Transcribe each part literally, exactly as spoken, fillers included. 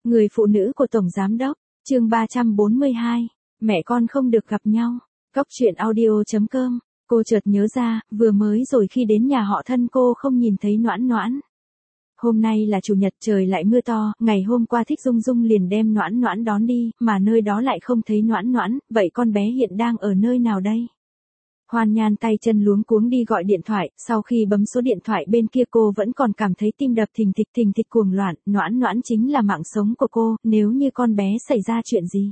Người phụ nữ của Tổng Giám Đốc, chương ba trăm bốn mươi hai, mẹ con không được gặp nhau. Cóc truyện audio chấm com, cô chợt nhớ ra, vừa mới rồi khi đến nhà họ Thân cô không nhìn thấy Noãn Noãn. Hôm nay là chủ nhật trời lại mưa to, ngày hôm qua Thích Dung Dung liền đem Noãn Noãn đón đi, mà nơi đó lại không thấy Noãn Noãn, vậy con bé hiện đang ở nơi nào đây? Hoan Nhan tay chân luống cuống đi gọi điện thoại, sau khi bấm số điện thoại bên kia cô vẫn còn cảm thấy tim đập thình thịch thình thịch cuồng loạn, Noãn Noãn chính là mạng sống của cô, nếu như con bé xảy ra chuyện gì.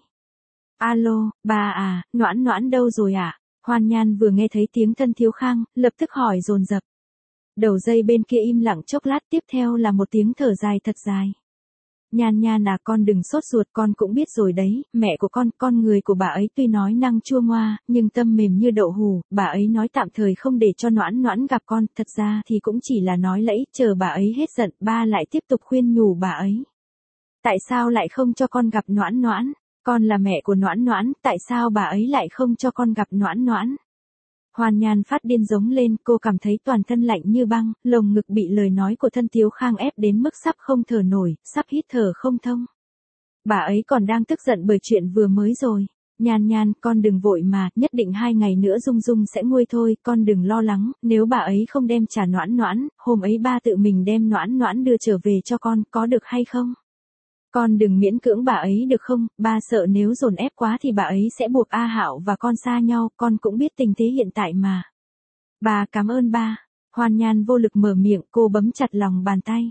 Alo, bà à, Noãn Noãn đâu rồi ạ? À? Hoan Nhan vừa nghe thấy tiếng Thân Thiếu Khang, lập tức hỏi dồn dập. Đầu dây bên kia im lặng chốc lát, tiếp theo là một tiếng thở dài thật dài. Nhan Nhan à, con đừng sốt ruột, con cũng biết rồi đấy, mẹ của con, con người của bà ấy tuy nói năng chua ngoa, nhưng tâm mềm như đậu hù, bà ấy nói tạm thời không để cho Noãn Noãn gặp con, thật ra thì cũng chỉ là nói lẫy, chờ bà ấy hết giận, ba lại tiếp tục khuyên nhủ bà ấy. Tại sao lại không cho con gặp Noãn Noãn? Con là mẹ của Noãn Noãn, tại sao bà ấy lại không cho con gặp Noãn Noãn? Hoan Nhan phát điên giống lên, cô cảm thấy toàn thân lạnh như băng, lồng ngực bị lời nói của Thân Thiếu Khang ép đến mức sắp không thở nổi, sắp hít thở không thông. Bà ấy còn đang tức giận bởi chuyện vừa mới rồi. Nhan Nhan, con đừng vội mà, nhất định hai ngày nữa Dung Dung sẽ nguôi thôi, con đừng lo lắng, nếu bà ấy không đem trả Noãn Noãn, hôm ấy ba tự mình đem Noãn Noãn đưa trở về cho con, có được hay không? Con đừng miễn cưỡng bà ấy được không, ba sợ nếu dồn ép quá thì bà ấy sẽ buộc A Hạo và con xa nhau, con cũng biết tình thế hiện tại mà. Bà cảm ơn ba. Hoan Nhan vô lực mở miệng, cô bấm chặt lòng bàn tay.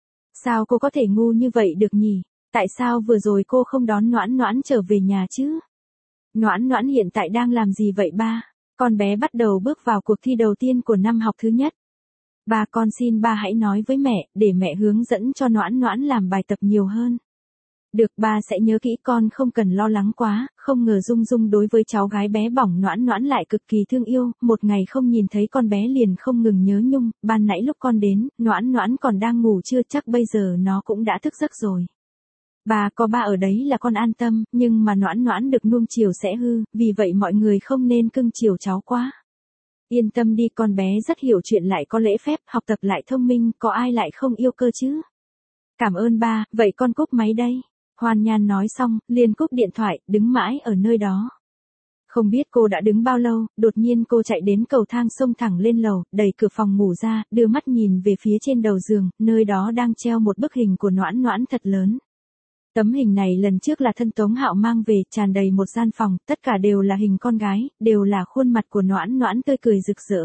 Sao cô có thể ngu như vậy được nhỉ? Tại sao vừa rồi cô không đón Noãn Noãn trở về nhà chứ? Noãn Noãn hiện tại đang làm gì vậy ba? Con bé bắt đầu bước vào cuộc thi đầu tiên của năm học thứ nhất. Ba, con xin ba hãy nói với mẹ, để mẹ hướng dẫn cho Noãn Noãn làm bài tập nhiều hơn. Được, ba sẽ nhớ kỹ, con không cần lo lắng quá, không ngờ Dung Dung đối với cháu gái bé bỏng Noãn Noãn lại cực kỳ thương yêu, một ngày không nhìn thấy con bé liền không ngừng nhớ nhung, ban nãy lúc con đến, Noãn Noãn còn đang ngủ chưa, chắc bây giờ nó cũng đã thức giấc rồi. Ba, có ba ở đấy là con an tâm, nhưng mà Noãn Noãn được nuông chiều sẽ hư, vì vậy mọi người không nên cưng chiều cháu quá. Yên tâm đi, con bé rất hiểu chuyện, lại có lễ phép, học tập lại thông minh, có ai lại không yêu cơ chứ? Cảm ơn ba, vậy con cúp máy đây. Hoan Nhan nói xong, liền cúp điện thoại, đứng mãi ở nơi đó. Không biết cô đã đứng bao lâu, đột nhiên cô chạy đến cầu thang xông thẳng lên lầu, đẩy cửa phòng ngủ ra, đưa mắt nhìn về phía trên đầu giường, nơi đó đang treo một bức hình của Noãn Noãn thật lớn. Tấm hình này lần trước là Thân Tống Hạo mang về, tràn đầy một gian phòng, tất cả đều là hình con gái, đều là khuôn mặt của Noãn Noãn tươi cười rực rỡ.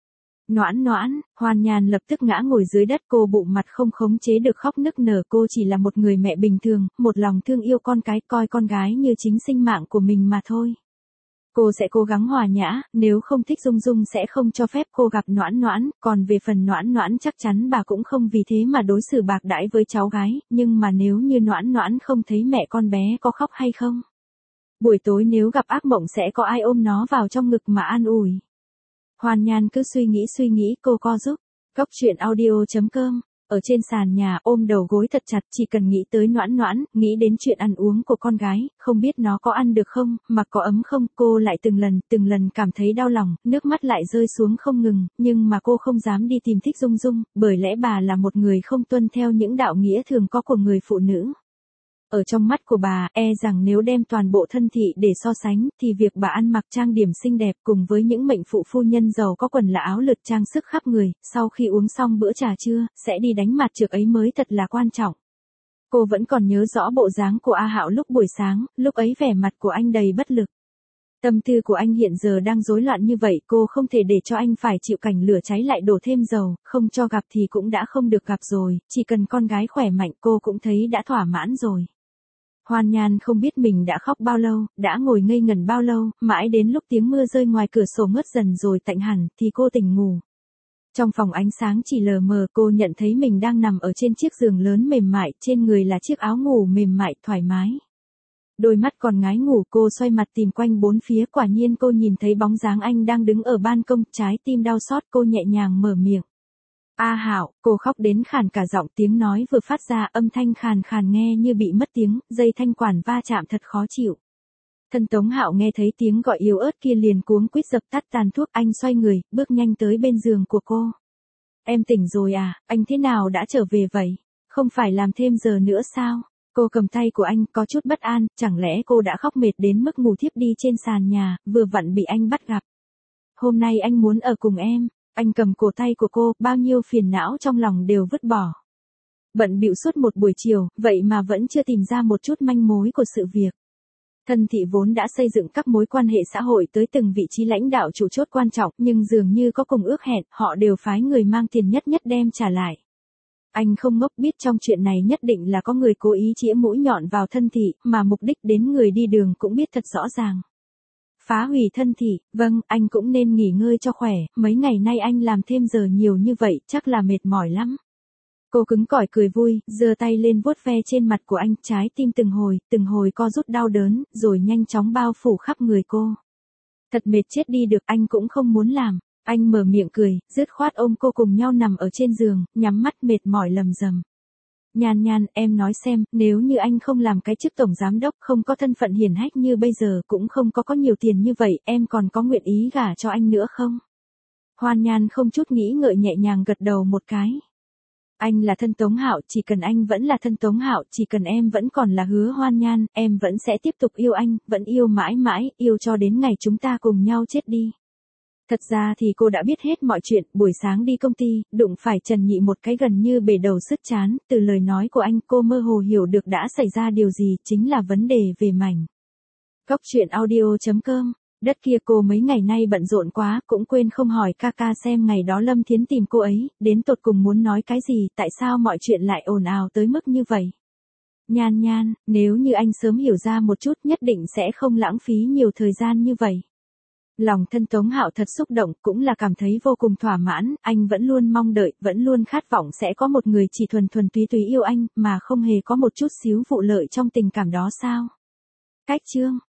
Noãn Noãn, Hoan Nhan lập tức ngã ngồi dưới đất, cô bụng mặt không khống chế được khóc nức nở, cô chỉ là một người mẹ bình thường, một lòng thương yêu con cái, coi con gái như chính sinh mạng của mình mà thôi. Cô sẽ cố gắng hòa nhã, nếu không thích Dung Dung sẽ không cho phép cô gặp Noãn Noãn, còn về phần Noãn Noãn chắc chắn bà cũng không vì thế mà đối xử bạc đãi với cháu gái, nhưng mà nếu như Noãn Noãn không thấy mẹ con bé có khóc hay không? Buổi tối nếu gặp ác mộng sẽ có ai ôm nó vào trong ngực mà an ủi? Hoan Nhan cứ suy nghĩ suy nghĩ, cô co giúp. Cóc truyện audio chấm com, ở trên sàn nhà ôm đầu gối thật chặt, chỉ cần nghĩ tới Noãn Noãn, nghĩ đến chuyện ăn uống của con gái, không biết nó có ăn được không, mặc có ấm không, cô lại từng lần, từng lần cảm thấy đau lòng, nước mắt lại rơi xuống không ngừng, nhưng mà cô không dám đi tìm Thích Dung Dung, bởi lẽ bà là một người không tuân theo những đạo nghĩa thường có của người phụ nữ. Ở trong mắt của bà, e rằng nếu đem toàn bộ thân thị để so sánh, thì việc bà ăn mặc trang điểm xinh đẹp cùng với những mệnh phụ phu nhân giàu có quần là áo lượt trang sức khắp người, sau khi uống xong bữa trà trưa, sẽ đi đánh mặt trược ấy mới thật là quan trọng. Cô vẫn còn nhớ rõ bộ dáng của A Hạo lúc buổi sáng, lúc ấy vẻ mặt của anh đầy bất lực. Tâm tư của anh hiện giờ đang rối loạn như vậy, cô không thể để cho anh phải chịu cảnh lửa cháy lại đổ thêm dầu, không cho gặp thì cũng đã không được gặp rồi, chỉ cần con gái khỏe mạnh cô cũng thấy đã thỏa mãn rồi. Hoan Nhan không biết mình đã khóc bao lâu, đã ngồi ngây ngẩn bao lâu, mãi đến lúc tiếng mưa rơi ngoài cửa sổ ngớt dần rồi tạnh hẳn, thì cô tỉnh ngủ. Trong phòng ánh sáng chỉ lờ mờ, cô nhận thấy mình đang nằm ở trên chiếc giường lớn mềm mại, trên người là chiếc áo ngủ mềm mại, thoải mái. Đôi mắt còn ngái ngủ, cô xoay mặt tìm quanh bốn phía, quả nhiên cô nhìn thấy bóng dáng anh đang đứng ở ban công, trái tim đau xót, cô nhẹ nhàng mở miệng. A Hạo, cô khóc đến khàn cả giọng, tiếng nói vừa phát ra âm thanh khàn khàn nghe như bị mất tiếng, dây thanh quản va chạm thật khó chịu. Thân Tống Hạo nghe thấy tiếng gọi yếu ớt kia liền cuống quýt dập tắt tàn thuốc, anh xoay người, bước nhanh tới bên giường của cô. Em tỉnh rồi à, anh thế nào đã trở về vậy? Không phải làm thêm giờ nữa sao? Cô cầm tay của anh, có chút bất an, chẳng lẽ cô đã khóc mệt đến mức ngủ thiếp đi trên sàn nhà, vừa vặn bị anh bắt gặp. Hôm nay anh muốn ở cùng em. Anh cầm cổ tay của cô, bao nhiêu phiền não trong lòng đều vứt bỏ. Bận bịu suốt một buổi chiều, vậy mà vẫn chưa tìm ra một chút manh mối của sự việc. Thân thị vốn đã xây dựng các mối quan hệ xã hội tới từng vị trí lãnh đạo chủ chốt quan trọng, nhưng dường như có cùng ước hẹn, họ đều phái người mang tiền nhất nhất đem trả lại. Anh không ngốc, biết trong chuyện này nhất định là có người cố ý chĩa mũi nhọn vào thân thị, mà mục đích đến người đi đường cũng biết thật rõ ràng. Phá hủy thân thị, vâng, anh cũng nên nghỉ ngơi cho khỏe, mấy ngày nay anh làm thêm giờ nhiều như vậy, chắc là mệt mỏi lắm. Cô cứng cỏi cười vui, giơ tay lên vuốt ve trên mặt của anh, trái tim từng hồi, từng hồi co rút đau đớn, rồi nhanh chóng bao phủ khắp người cô. Thật mệt chết đi được, anh cũng không muốn làm. Anh mở miệng cười, dứt khoát ôm cô cùng nhau nằm ở trên giường, nhắm mắt mệt mỏi lầm rầm. Nhan Nhan, em nói xem, nếu như anh không làm cái chức tổng giám đốc, không có thân phận hiển hách như bây giờ, cũng không có có nhiều tiền như vậy, em còn có nguyện ý gả cho anh nữa không? Hoan Nhan không chút nghĩ ngợi nhẹ nhàng gật đầu một cái. Anh là thân Tống Hạo, chỉ cần anh vẫn là thân Tống Hạo, chỉ cần em vẫn còn là Hứa Hoan Nhan, em vẫn sẽ tiếp tục yêu anh, vẫn yêu mãi mãi, yêu cho đến ngày chúng ta cùng nhau chết đi. Thật ra thì cô đã biết hết mọi chuyện, buổi sáng đi công ty, đụng phải Trần Nhị một cái gần như bể đầu sứt trán, từ lời nói của anh cô mơ hồ hiểu được đã xảy ra điều gì, chính là vấn đề về mảnh. Góc truyện audio chấm com, đất kia cô mấy ngày nay bận rộn quá, cũng quên không hỏi ca ca xem ngày đó Lâm Thiến tìm cô ấy, đến tột cùng muốn nói cái gì, tại sao mọi chuyện lại ồn ào tới mức như vậy. Nhan Nhan, nếu như anh sớm hiểu ra một chút nhất định sẽ không lãng phí nhiều thời gian như vậy. Lòng thân Tống Hạo thật xúc động, cũng là cảm thấy vô cùng thỏa mãn, anh vẫn luôn mong đợi, vẫn luôn khát vọng sẽ có một người chỉ thuần thuần túy túy yêu anh, mà không hề có một chút xíu vụ lợi trong tình cảm đó sao. Cách chương